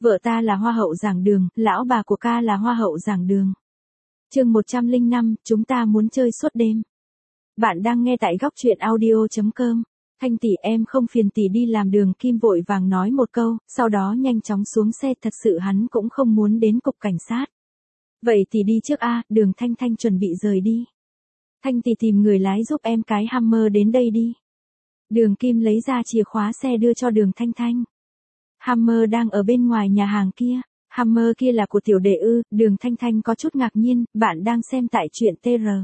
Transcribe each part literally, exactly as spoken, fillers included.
Vợ ta là hoa hậu giảng đường, lão bà của ca là hoa hậu giảng đường. Chương một trăm lẻ năm, chúng ta muốn chơi suốt đêm. Bạn đang nghe tại góc truyện audio chấm com. Thanh tỷ, em không phiền tỷ đi làm. Đường Kim vội vàng nói một câu, sau đó nhanh chóng xuống xe, thật sự hắn cũng không muốn đến cục cảnh sát. Vậy thì đi trước a. Đường Thanh Thanh chuẩn bị rời đi. Thanh tỷ, tìm người lái giúp em cái Hummer đến đây đi. Đường Kim lấy ra chìa khóa xe đưa cho Đường Thanh Thanh. Hummer đang ở bên ngoài nhà hàng kia. Hummer kia là của tiểu đệ ư? Đường Thanh Thanh có chút ngạc nhiên. Bạn đang xem tại truyện tê rờ.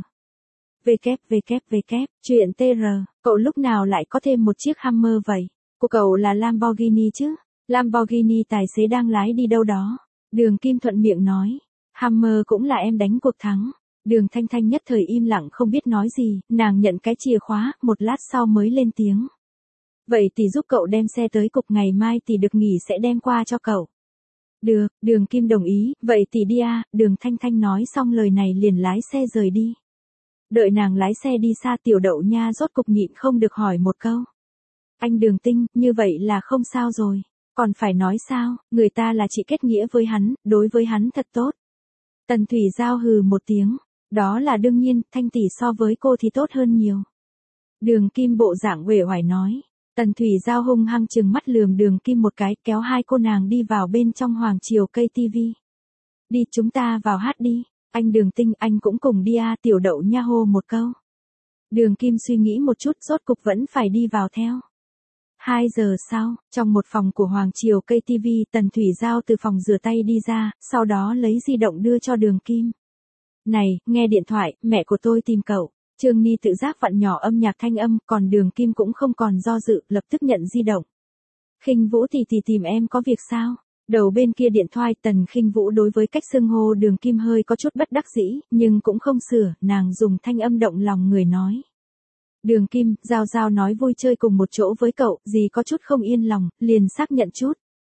www. Truyện tê rờ. Cậu lúc nào lại có thêm một chiếc Hummer vậy? Của cậu là Lamborghini chứ? Lamborghini tài xế đang lái đi đâu đó. Đường Kim thuận miệng nói. Hummer cũng là em đánh cuộc thắng. Đường Thanh Thanh nhất thời im lặng không biết nói gì. Nàng nhận cái chìa khóa, một lát sau mới lên tiếng. Vậy tỷ giúp cậu đem xe tới cục, ngày mai tỷ được nghỉ sẽ đem qua cho cậu. Được, Đường Kim đồng ý. Vậy tỷ đi a. Đường Thanh Thanh nói xong lời này liền lái xe rời đi. Đợi nàng lái xe đi xa, Tiểu Đậu Nha rốt cục nhịn không được hỏi một câu. Anh Đường Tinh, như vậy là không sao rồi. Còn phải nói sao, người ta là chị kết nghĩa với hắn, đối với hắn thật tốt. Tần Thủy Giao hừ một tiếng. Đó là đương nhiên, Thanh tỷ so với cô thì tốt hơn nhiều. Đường Kim bộ dạng uể oải nói. Tần Thủy Giao hung hăng trừng mắt lườm Đường Kim một cái, kéo hai cô nàng đi vào bên trong Hoàng Triều cây tivi. Đi, chúng ta vào hát đi. Anh Đường Tinh, anh cũng cùng đi a. Tiểu Đậu Nha hô một câu. Đường Kim suy nghĩ một chút, rốt cục vẫn phải đi vào theo. Hai giờ sau, trong một phòng của Hoàng Triều cây tivi, Tần Thủy Giao từ phòng rửa tay đi ra, sau đó lấy di động đưa cho Đường Kim. Này, nghe điện thoại, mẹ của tôi tìm cậu. Trương Ni tự giác vặn nhỏ âm nhạc thanh âm, còn Đường Kim cũng không còn do dự, lập tức nhận di động. Khinh Vũ tỷ tỷ tìm em có việc sao? Đầu bên kia điện thoại, Tần Khinh Vũ đối với cách xưng hô Đường Kim hơi có chút bất đắc dĩ, nhưng cũng không sửa, nàng dùng thanh âm động lòng người nói. Đường Kim, Giao Giao nói vui chơi cùng một chỗ với cậu, gì có chút không yên lòng, liền xác nhận chút.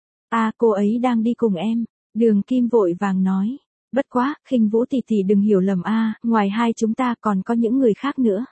À, cô ấy đang đi cùng em. Đường Kim vội vàng nói. Bất quá, Khinh Vũ tỷ tỷ đừng hiểu lầm a, à, ngoài hai chúng ta còn có những người khác nữa.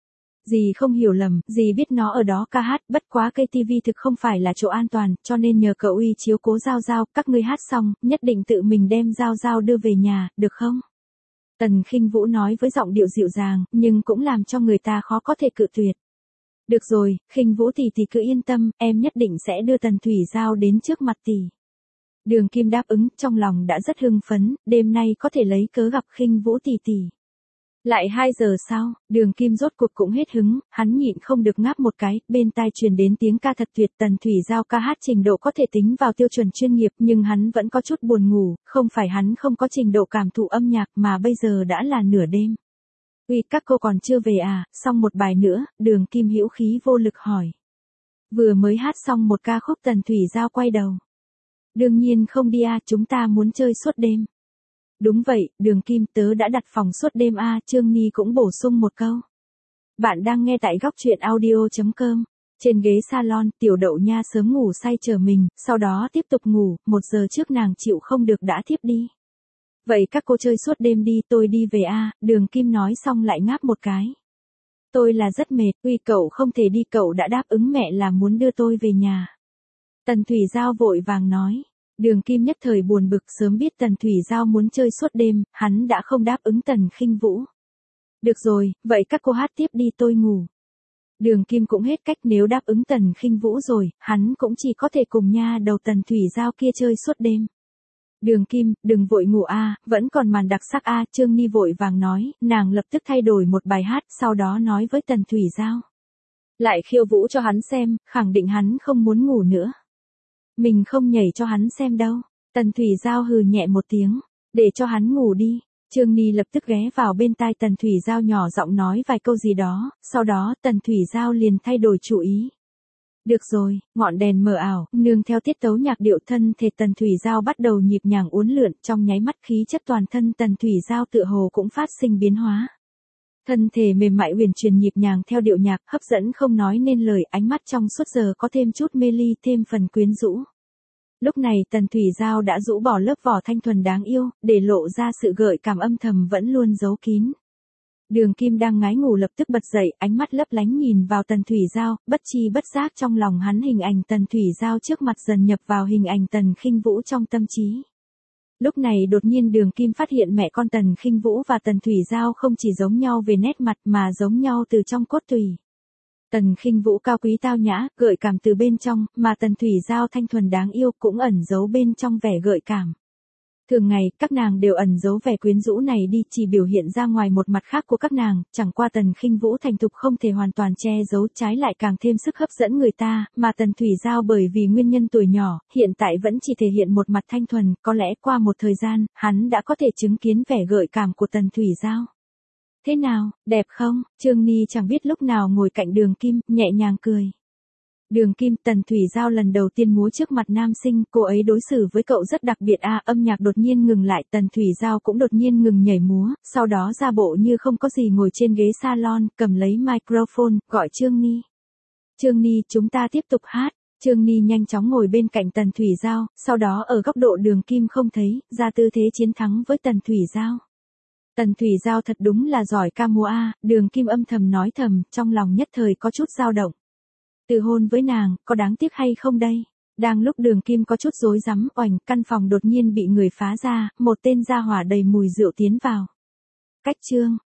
Dì không hiểu lầm, dì biết nó ở đó ca hát, bất quá cây tivi thực không phải là chỗ an toàn, cho nên nhờ cậu uy chiếu cố Giao Giao, các ngươi hát xong, nhất định tự mình đem Giao Giao đưa về nhà, được không? Tần Khinh Vũ nói với giọng điệu dịu dàng, nhưng cũng làm cho người ta khó có thể cự tuyệt. Được rồi, Khinh Vũ tỷ tỷ cứ yên tâm, em nhất định sẽ đưa Tần Thủy Giao đến trước mặt tỷ. Đường Kim đáp ứng, trong lòng đã rất hưng phấn, đêm nay có thể lấy cớ gặp Khinh Vũ tỷ tỷ. Lại hai giờ sau, Đường Kim rốt cuộc cũng hết hứng, hắn nhịn không được ngáp một cái, bên tai truyền đến tiếng ca thật tuyệt. Tần Thủy Giao ca hát trình độ có thể tính vào tiêu chuẩn chuyên nghiệp, nhưng hắn vẫn có chút buồn ngủ, không phải hắn không có trình độ cảm thụ âm nhạc mà bây giờ đã là nửa đêm. Uy, các cô còn chưa về à? Xong một bài nữa, Đường Kim hữu khí vô lực hỏi. Vừa mới hát xong một ca khúc, Tần Thủy Giao quay đầu. Đương nhiên không đi à, chúng ta muốn chơi suốt đêm. Đúng vậy, Đường Kim, tớ đã đặt phòng suốt đêm a. Trương Ni cũng bổ sung một câu. Bạn đang nghe tại góc truyện audio chấm com. Trên ghế salon, Tiểu Đậu Nha sớm ngủ say chờ mình, sau đó tiếp tục ngủ, một giờ trước nàng chịu không được đã thiếp đi. Vậy các cô chơi suốt đêm đi, tôi đi về a. Đường Kim nói xong lại ngáp một cái. Tôi là rất mệt, uy cậu không thể đi, cậu đã đáp ứng mẹ là muốn đưa tôi về nhà. Tần Thủy Giao vội vàng nói. Đường Kim nhất thời buồn bực, sớm biết Tần Thủy Giao muốn chơi suốt đêm, hắn đã không đáp ứng Tần Khinh Vũ. Được rồi, vậy các cô hát tiếp đi, tôi ngủ. Đường Kim cũng hết cách, nếu đáp ứng Tần Khinh Vũ rồi, hắn cũng chỉ có thể cùng nha đầu Tần Thủy Giao kia chơi suốt đêm. Đường Kim, đừng vội ngủ a, vẫn còn màn đặc sắc a. Trương Ni vội vàng nói, nàng lập tức thay đổi một bài hát, sau đó nói với Tần Thủy Giao. Lại khiêu vũ cho hắn xem, khẳng định hắn không muốn ngủ nữa. Mình không nhảy cho hắn xem đâu. Tần Thủy Giao hừ nhẹ một tiếng. Để cho hắn ngủ đi. Trương Ni lập tức ghé vào bên tai Tần Thủy Giao nhỏ giọng nói vài câu gì đó. Sau đó Tần Thủy Giao liền thay đổi chủ ý. Được rồi, ngọn đèn mờ ảo, nương theo tiết tấu nhạc điệu, thân thể Tần Thủy Giao bắt đầu nhịp nhàng uốn lượn. Trong nháy mắt khí chất toàn thân Tần Thủy Giao tựa hồ cũng phát sinh biến hóa. Thân thể mềm mại uyển chuyển nhịp nhàng theo điệu nhạc, hấp dẫn không nói nên lời, ánh mắt trong suốt giờ có thêm chút mê ly, thêm phần quyến rũ. Lúc này Tần Thủy Giao đã rũ bỏ lớp vỏ thanh thuần đáng yêu, để lộ ra sự gợi cảm âm thầm vẫn luôn giấu kín. Đường Kim đang ngái ngủ lập tức bật dậy, ánh mắt lấp lánh nhìn vào Tần Thủy Giao, bất chi bất giác trong lòng hắn hình ảnh Tần Thủy Giao trước mặt dần nhập vào hình ảnh Tần Khinh Vũ trong tâm trí. Lúc này đột nhiên Đường Kim phát hiện mẹ con Tần Khinh Vũ và Tần Thủy Giao không chỉ giống nhau về nét mặt mà giống nhau từ trong cốt tủy. Tần Khinh Vũ cao quý tao nhã, gợi cảm từ bên trong, mà Tần Thủy Giao thanh thuần đáng yêu cũng ẩn giấu bên trong vẻ gợi cảm. Thường ngày, các nàng đều ẩn giấu vẻ quyến rũ này đi, chỉ biểu hiện ra ngoài một mặt khác của các nàng, chẳng qua Tần Khinh Vũ thành thục không thể hoàn toàn che giấu, trái lại càng thêm sức hấp dẫn người ta, mà Tần Thủy Giao bởi vì nguyên nhân tuổi nhỏ, hiện tại vẫn chỉ thể hiện một mặt thanh thuần, có lẽ qua một thời gian, hắn đã có thể chứng kiến vẻ gợi cảm của Tần Thủy Giao. Thế nào, đẹp không? Trương Ni chẳng biết lúc nào ngồi cạnh Đường Kim, nhẹ nhàng cười. Đường Kim, Tần Thủy Giao lần đầu tiên múa trước mặt nam sinh, cô ấy đối xử với cậu rất đặc biệt à, âm nhạc đột nhiên ngừng lại, Tần Thủy Giao cũng đột nhiên ngừng nhảy múa, sau đó ra bộ như không có gì ngồi trên ghế salon, cầm lấy microphone, gọi Trương Ni. Trương Ni, chúng ta tiếp tục hát. Trương Ni nhanh chóng ngồi bên cạnh Tần Thủy Giao, sau đó ở góc độ Đường Kim không thấy, ra tư thế chiến thắng với Tần Thủy Giao. Tần Thủy Giao thật đúng là giỏi ca múa a, Đường Kim âm thầm nói thầm, trong lòng nhất thời có chút dao động. Từ hôn với nàng, có đáng tiếc hay không đây? Đang lúc Đường Kim có chút rối rắm, oành, căn phòng đột nhiên bị người phá ra, một tên gia hỏa đầy mùi rượu tiến vào. Cách chương,